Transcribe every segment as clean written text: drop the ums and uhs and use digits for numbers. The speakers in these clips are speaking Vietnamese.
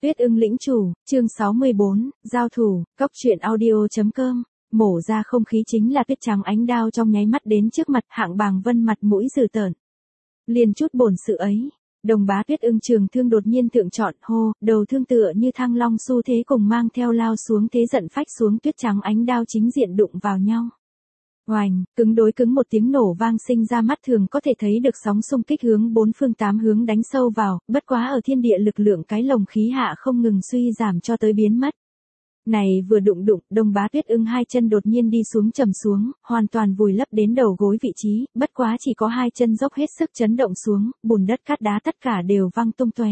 Tuyết ưng lĩnh chủ, chương 64, giao thủ, cốc truyện audio.com. Mổ ra không khí chính là tuyết trắng ánh đao trong nháy mắt đến trước mặt Hạng Bàng Vân mặt mũi dữ tợn. Liền chút bổn sự ấy. Đồng bá Tuyết ưng trường thương đột nhiên thượng trọn hô, đầu thương tựa như thăng long xu thế cùng mang theo lao xuống thế giận phách xuống tuyết trắng ánh đao chính diện đụng vào nhau. Oành, cứng đối cứng một tiếng nổ vang sinh ra mắt thường có thể thấy được sóng xung kích hướng bốn phương tám hướng đánh sâu vào, bất quá ở thiên địa lực lượng cái lồng khí hạ không ngừng suy giảm cho tới biến mất. Này vừa đụng, Đông bá Tuyết ưng hai chân đột nhiên đi xuống trầm xuống, hoàn toàn vùi lấp đến đầu gối vị trí, bất quá chỉ có hai chân dốc hết sức chấn động xuống, bùn đất cát đá tất cả đều văng tung tóe.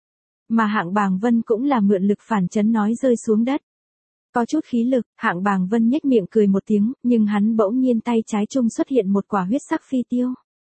Mà Hạng Bàng Vân cũng là mượn lực phản chấn nói rơi xuống đất. Có chút khí lực, Hạng Bàng Vân nhếch miệng cười một tiếng, nhưng hắn bỗng nhiên tay trái trung xuất hiện một quả huyết sắc phi tiêu.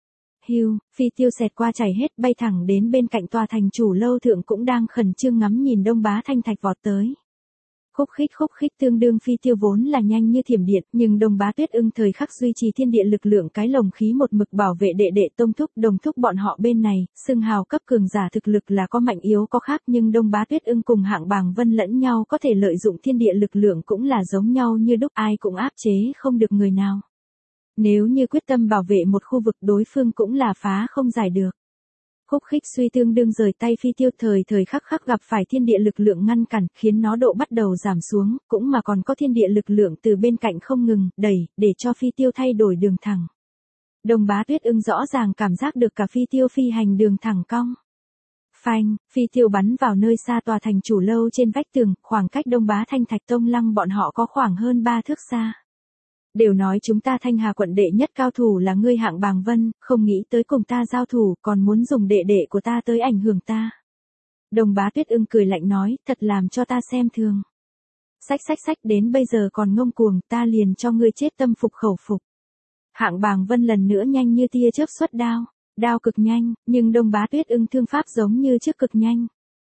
Hưu, phi tiêu xẹt qua chảy hết bay thẳng đến bên cạnh tòa thành chủ lâu thượng cũng đang khẩn trương ngắm nhìn Đông bá Thanh Thạch vọt tới. Khúc khích tương đương phi tiêu vốn là nhanh như thiểm điện, nhưng Đông bá Tuyết ưng thời khắc duy trì thiên địa lực lượng cái lồng khí một mực bảo vệ đệ đệ Tông thúc Đồng thúc bọn họ bên này, xưng hào cấp cường giả thực lực là có mạnh yếu có khác, nhưng Đông bá Tuyết ưng cùng Hạng Bàng Vân lẫn nhau có thể lợi dụng thiên địa lực lượng cũng là giống nhau như đúc, ai cũng áp chế không được người nào. Nếu như quyết tâm bảo vệ một khu vực đối phương cũng là phá không giải được. Khúc khích suy tương đương rời tay phi tiêu thời khắc gặp phải thiên địa lực lượng ngăn cản, khiến nó độ bắt đầu giảm xuống, cũng mà còn có thiên địa lực lượng từ bên cạnh không ngừng đẩy, để cho phi tiêu thay đổi đường thẳng. Đông bá Tuyết ưng rõ ràng cảm giác được cả phi tiêu phi hành đường thẳng cong. Phanh, phi tiêu bắn vào nơi xa tòa thành chủ lâu trên vách tường, khoảng cách Đông bá Thanh Thạch Tông Lăng bọn họ có khoảng hơn 3 thước xa. Đều nói chúng ta Thanh Hà quận đệ nhất cao thủ là ngươi Hạng Bàng Vân, không nghĩ tới cùng ta giao thủ, còn muốn dùng đệ đệ của ta tới ảnh hưởng ta. Đông bá Tuyết ưng cười lạnh nói, thật làm cho ta xem thường. Sách đến bây giờ còn ngông cuồng, ta liền cho ngươi chết tâm phục khẩu phục. Hạng Bàng Vân lần nữa nhanh như tia chớp xuất đao, đao cực nhanh, nhưng Đông bá Tuyết ưng thương pháp giống như trước cực nhanh.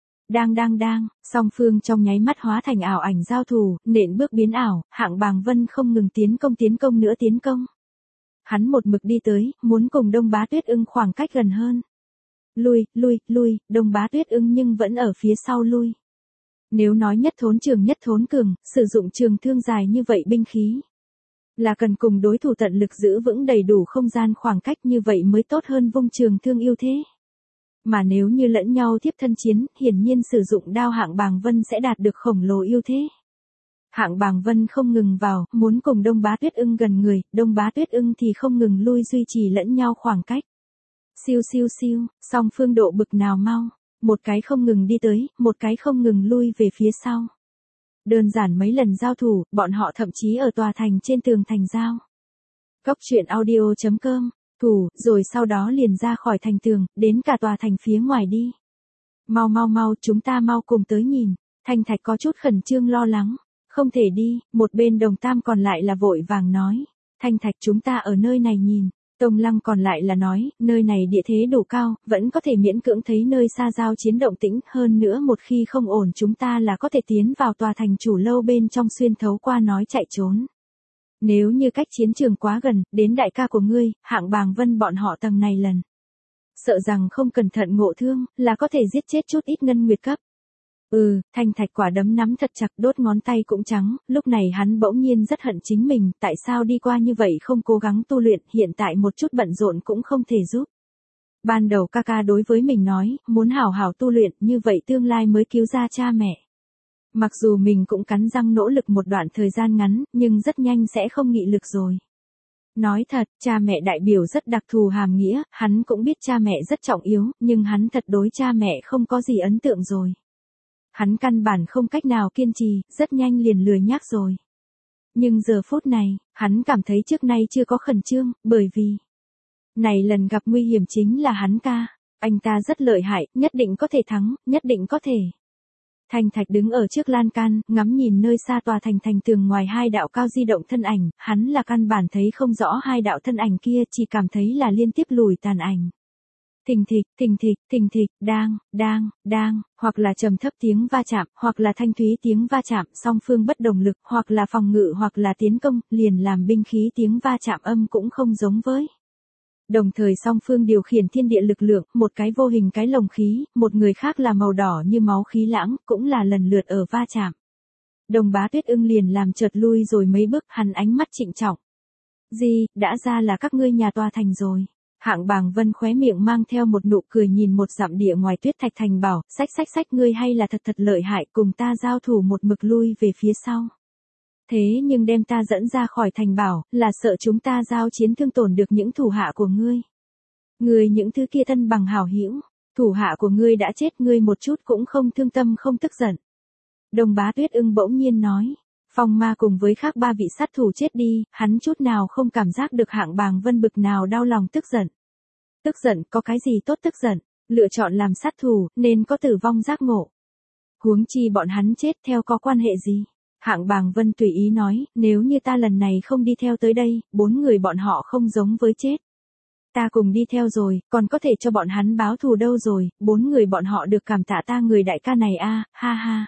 Đang, song phương trong nháy mắt hóa thành ảo ảnh giao thủ, nện bước biến ảo, Hạng Bàng Vân không ngừng tiến công nữa tiến công. Hắn một mực đi tới, muốn cùng Đông bá Tuyết ưng khoảng cách gần hơn. Lui, Đông bá Tuyết ưng nhưng vẫn ở phía sau lui. Nếu nói nhất thốn trường nhất thốn cường, sử dụng trường thương dài như vậy binh khí. Là cần cùng đối thủ tận lực giữ vững đầy đủ không gian khoảng cách như vậy mới tốt hơn vung trường thương ưu thế. Mà nếu như lẫn nhau tiếp thân chiến, hiển nhiên sử dụng đao Hạng Bàng Vân sẽ đạt được khổng lồ ưu thế. Hạng Bàng Vân không ngừng vào, muốn cùng Đông bá Tuyết ưng gần người, Đông bá Tuyết ưng thì không ngừng lui duy trì lẫn nhau khoảng cách. Siêu, song phương độ bực nào mau, một cái không ngừng đi tới, một cái không ngừng lui về phía sau. Đơn giản mấy lần giao thủ, bọn họ thậm chí ở tòa thành trên tường thành giao. Cốc truyện audio.com thủ, rồi sau đó liền ra khỏi thành tường, đến cả tòa thành phía ngoài đi. Mau, chúng ta mau cùng tới nhìn. Thanh Thạch có chút khẩn trương lo lắng. Không thể đi, một bên Đồng Tam còn lại là vội vàng nói. Thanh Thạch chúng ta ở nơi này nhìn. Tông Lăng còn lại là nói, nơi này địa thế đủ cao, vẫn có thể miễn cưỡng thấy nơi xa giao chiến động tĩnh, hơn nữa một khi không ổn chúng ta là có thể tiến vào tòa thành chủ lâu bên trong xuyên thấu qua nói chạy trốn. Nếu như cách chiến trường quá gần, đến đại ca của ngươi, Hạng Bàng Vân bọn họ tầng này lần. Sợ rằng không cẩn thận ngộ thương, là có thể giết chết chút ít ngân nguyệt cấp. Thanh Thạch quả đấm nắm thật chặt, đốt ngón tay cũng trắng, lúc này hắn bỗng nhiên rất hận chính mình, tại sao đi qua như vậy không cố gắng tu luyện, hiện tại một chút bận rộn cũng không thể giúp. Ban đầu ca đối với mình nói, muốn hảo hảo tu luyện, như vậy tương lai mới cứu ra cha mẹ. Mặc dù mình cũng cắn răng nỗ lực một đoạn thời gian ngắn, nhưng rất nhanh sẽ không nghị lực rồi. Nói thật, cha mẹ đại biểu rất đặc thù hàm nghĩa, hắn cũng biết cha mẹ rất trọng yếu, nhưng hắn thật đối cha mẹ không có gì ấn tượng rồi. Hắn căn bản không cách nào kiên trì, rất nhanh liền lười nhác rồi. Nhưng giờ phút này, hắn cảm thấy trước nay chưa có khẩn trương, bởi vì này lần gặp nguy hiểm chính là hắn ca. Anh ta rất lợi hại, nhất định có thể thắng, nhất định có thể. Thanh Thạch đứng ở trước lan can, ngắm nhìn nơi xa tòa thành tường ngoài hai đạo cao di động thân ảnh, hắn là căn bản thấy không rõ hai đạo thân ảnh kia, chỉ cảm thấy là liên tiếp lùi tàn ảnh. Thình thịch, đang, hoặc là trầm thấp tiếng va chạm, hoặc là thanh thúy tiếng va chạm, song phương bất đồng lực, hoặc là phòng ngự hoặc là tiến công, liền làm binh khí tiếng va chạm âm cũng không giống với. Đồng thời song phương điều khiển thiên địa lực lượng, một cái vô hình cái lồng khí, một người khác là màu đỏ như máu khí lãng, cũng là lần lượt ở va chạm. Đồng Bá Tuyết Ưng liền làm chợt lui rồi mấy bước, hắn ánh mắt trịnh trọng. Gì, đã ra là các ngươi nhà tòa thành rồi. Hạng Bàng Vân khóe miệng mang theo một nụ cười nhìn một dặm địa ngoài Tuyết Thạch Thành bảo, sách ngươi hay là thật lợi hại, cùng ta giao thủ một mực lui về phía sau. Thế nhưng đem ta dẫn ra khỏi thành bảo, là sợ chúng ta giao chiến thương tổn được những thủ hạ của ngươi. Ngươi những thứ kia thân bằng hảo hữu, thủ hạ của ngươi đã chết, ngươi một chút cũng không thương tâm không tức giận. Đồng Bá Tuyết Ưng bỗng nhiên nói. Phong Ma cùng với khác 3 vị sát thủ chết đi, hắn chút nào không cảm giác được Hạng Bàng Vân bực nào đau lòng tức giận. Tức giận, có cái gì tốt tức giận, lựa chọn làm sát thủ, nên có tử vong giác ngộ. Huống chi bọn hắn chết theo có quan hệ gì? Hạng Bàng Vân tùy ý nói, nếu như ta lần này không đi theo tới đây, 4 người bọn họ không giống với chết. Ta cùng đi theo rồi, còn có thể cho bọn hắn báo thù đâu rồi, 4 người bọn họ được cảm tạ ta người đại ca này a, ha ha.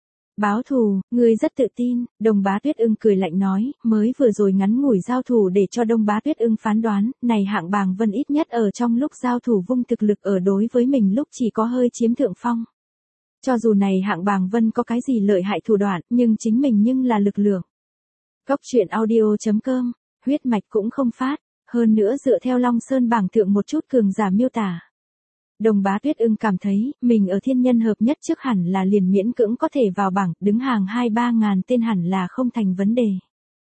Báo thù, ngươi rất tự tin, Đồng Bá Tuyết Ưng cười lạnh nói, mới vừa rồi ngắn ngủi giao thủ để cho Đồng Bá Tuyết Ưng phán đoán, này Hạng Bàng Vân ít nhất ở trong lúc giao thủ vung thực lực ở đối với mình lúc chỉ có hơi chiếm thượng phong. Cho dù này Hạng Bàng Vân có cái gì lợi hại thủ đoạn, nhưng chính mình nhưng là lực lượng. Cốc truyện audio.com, huyết mạch cũng không phát, hơn nữa dựa theo Long Sơn bảng thượng một chút cường giả miêu tả. Đồng Bá Tuyết Ưng cảm thấy, mình ở thiên nhân hợp nhất trước hẳn là liền miễn cưỡng có thể vào bảng, đứng hàng 2-3 ngàn tên hẳn là không thành vấn đề.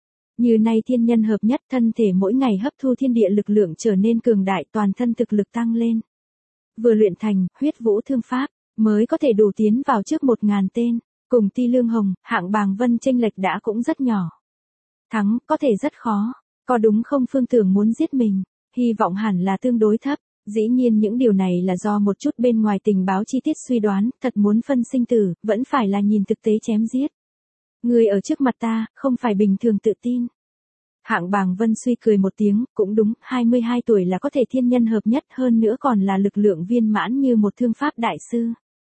Như nay thiên nhân hợp nhất, thân thể mỗi ngày hấp thu thiên địa lực lượng trở nên cường đại, toàn thân thực lực tăng lên. Vừa luyện thành, huyết vũ thương pháp, mới có thể đủ tiến vào trước 1.000 tên, cùng Ti Lương Hồng, Hạng Bàng Vân chênh lệch đã cũng rất nhỏ. Thắng, có thể rất khó, có đúng không Phương Tưởng muốn giết mình, hy vọng hẳn là tương đối thấp. Dĩ nhiên những điều này là do một chút bên ngoài tình báo chi tiết suy đoán, thật muốn phân sinh tử, vẫn phải là nhìn thực tế chém giết. Người ở trước mặt ta, không phải bình thường tự tin. Hạng Bàng Vân suy cười một tiếng, cũng đúng, 22 tuổi là có thể thiên nhân hợp nhất, hơn nữa còn là lực lượng viên mãn như một thương pháp đại sư.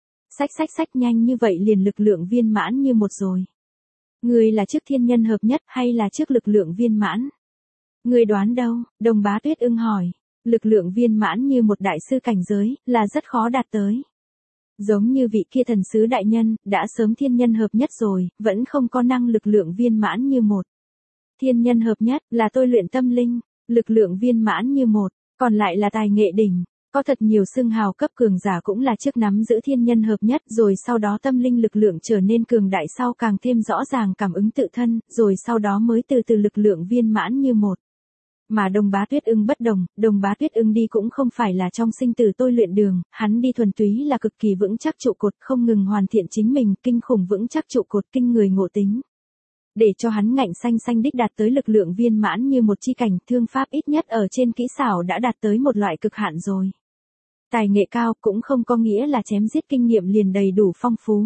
Sách nhanh như vậy liền lực lượng viên mãn như một rồi. Người là trước thiên nhân hợp nhất hay là trước lực lượng viên mãn? Người đoán đâu? Đồng Bá Tuyết Ưng hỏi. Lực lượng viên mãn như một đại sư cảnh giới, là rất khó đạt tới. Giống như vị kia thần sứ đại nhân, đã sớm thiên nhân hợp nhất rồi, vẫn không có năng lực lượng viên mãn như một. Thiên nhân hợp nhất, là tôi luyện tâm linh, lực lượng viên mãn như một, còn lại là tài nghệ đỉnh. Có thật nhiều xưng hào cấp cường giả cũng là trước nắm giữ thiên nhân hợp nhất rồi sau đó tâm linh lực lượng trở nên cường đại sau càng thêm rõ ràng cảm ứng tự thân, rồi sau đó mới từ từ lực lượng viên mãn như một. Mà Đồng Bá Tuyết Ưng bất đồng, Đồng Bá Tuyết Ưng đi cũng không phải là trong sinh tử tôi luyện đường, hắn đi thuần túy là cực kỳ vững chắc trụ cột, không ngừng hoàn thiện chính mình, kinh khủng vững chắc trụ cột, kinh người ngộ tính. Để cho hắn ngạnh xanh đích đạt tới lực lượng viên mãn như một chi cảnh, thương pháp ít nhất ở trên kỹ xảo đã đạt tới một loại cực hạn rồi. Tài nghệ cao cũng không có nghĩa là chém giết kinh nghiệm liền đầy đủ phong phú.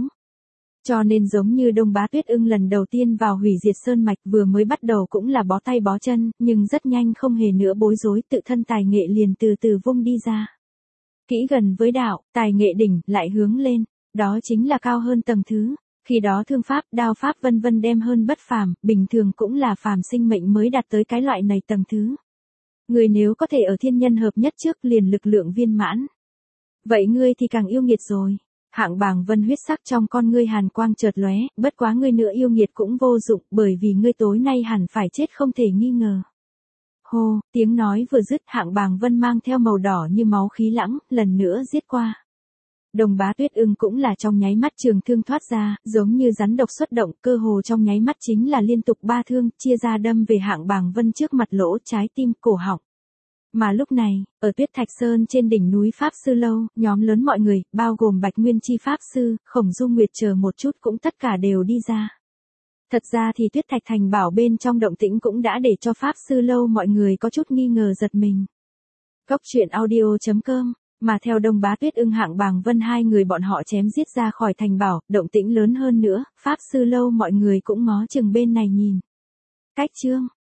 Cho nên giống như Đồng Bá Tuyết Ưng lần đầu tiên vào hủy diệt sơn mạch vừa mới bắt đầu cũng là bó tay bó chân, nhưng rất nhanh không hề nữa bối rối, tự thân tài nghệ liền từ từ vung đi ra. Kỹ gần với đạo, tài nghệ đỉnh, lại hướng lên, đó chính là cao hơn tầng thứ. Khi đó thương pháp, đao pháp vân vân đem hơn bất phàm, bình thường cũng là phàm sinh mệnh mới đạt tới cái loại này tầng thứ. Người nếu có thể ở thiên nhân hợp nhất trước liền lực lượng viên mãn. Vậy ngươi thì càng yêu nghiệt rồi. Hạng Bàng Vân huyết sắc trong con ngươi hàn quang chợt lóe, bất quá ngươi nữa yêu nghiệt cũng vô dụng, bởi vì ngươi tối nay hẳn phải chết không thể nghi ngờ. Hô, tiếng nói vừa dứt, Hạng Bàng Vân mang theo màu đỏ như máu khí lãng, lần nữa giết qua. Đồng Bá Tuyết Ưng cũng là trong nháy mắt trường thương thoát ra, giống như rắn độc xuất động, cơ hồ trong nháy mắt chính là liên tục 3 thương, chia ra đâm về Hạng Bàng Vân trước mặt lỗ, trái tim, cổ họng. Mà lúc này, ở Tuyết Thạch Sơn trên đỉnh núi Pháp Sư Lâu, nhóm lớn mọi người, bao gồm Bạch Nguyên Chi Pháp Sư, Khổng Dung Nguyệt chờ một chút cũng tất cả đều đi ra. Thật ra thì Tuyết Thạch Thành bảo bên trong động tĩnh cũng đã để cho Pháp Sư Lâu mọi người có chút nghi ngờ giật mình. Cốc truyện audio.com, mà theo Đồng Bá Tuyết Ưng Hạng Bàng Vân hai người bọn họ chém giết ra khỏi thành bảo, động tĩnh lớn hơn nữa, Pháp Sư Lâu mọi người cũng ngó chừng bên này nhìn. Cách chương